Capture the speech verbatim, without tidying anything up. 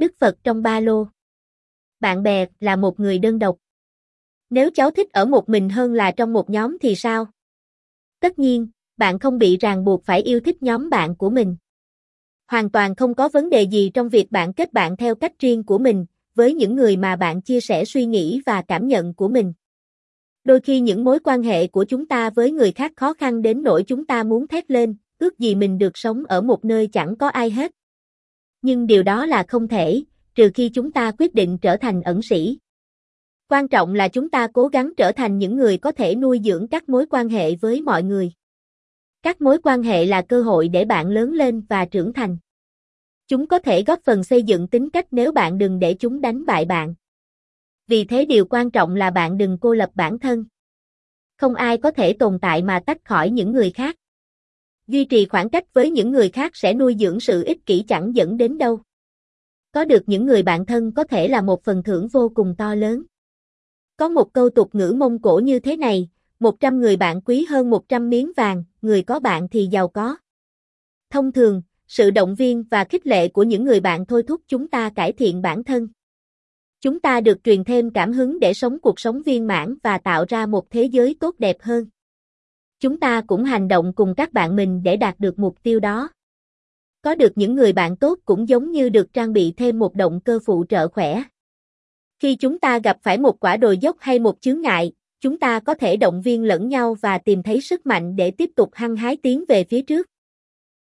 Đức Phật trong ba lô. Bạn bè là một người đơn độc. Nếu cháu thích ở một mình hơn là trong một nhóm thì sao? Tất nhiên, bạn không bị ràng buộc phải yêu thích nhóm bạn của mình. Hoàn toàn không có vấn đề gì trong việc bạn kết bạn theo cách riêng của mình, với những người mà bạn chia sẻ suy nghĩ và cảm nhận của mình. Đôi khi những mối quan hệ của chúng ta với người khác khó khăn đến nỗi chúng ta muốn thét lên, ước gì mình được sống ở một nơi chẳng có ai hết. Nhưng điều đó là không thể, trừ khi chúng ta quyết định trở thành ẩn sĩ. Quan trọng là chúng ta cố gắng trở thành những người có thể nuôi dưỡng các mối quan hệ với mọi người. Các mối quan hệ là cơ hội để bạn lớn lên và trưởng thành. Chúng có thể góp phần xây dựng tính cách nếu bạn đừng để chúng đánh bại bạn. Vì thế điều quan trọng là bạn đừng cô lập bản thân. Không ai có thể tồn tại mà tách khỏi những người khác. Duy trì khoảng cách với những người khác sẽ nuôi dưỡng sự ích kỷ chẳng dẫn đến đâu. Có được những người bạn thân có thể là một phần thưởng vô cùng to lớn. Có một câu tục ngữ Mông Cổ như thế này, một trăm người bạn quý hơn một trăm miếng vàng, người có bạn thì giàu có. Thông thường, sự động viên và khích lệ của những người bạn thôi thúc chúng ta cải thiện bản thân. Chúng ta được truyền thêm cảm hứng để sống cuộc sống viên mãn và tạo ra một thế giới tốt đẹp hơn. Chúng ta cũng hành động cùng các bạn mình để đạt được mục tiêu đó. Có được những người bạn tốt cũng giống như được trang bị thêm một động cơ phụ trợ khỏe. Khi chúng ta gặp phải một quả đồi dốc hay một chướng ngại, chúng ta có thể động viên lẫn nhau và tìm thấy sức mạnh để tiếp tục hăng hái tiến về phía trước.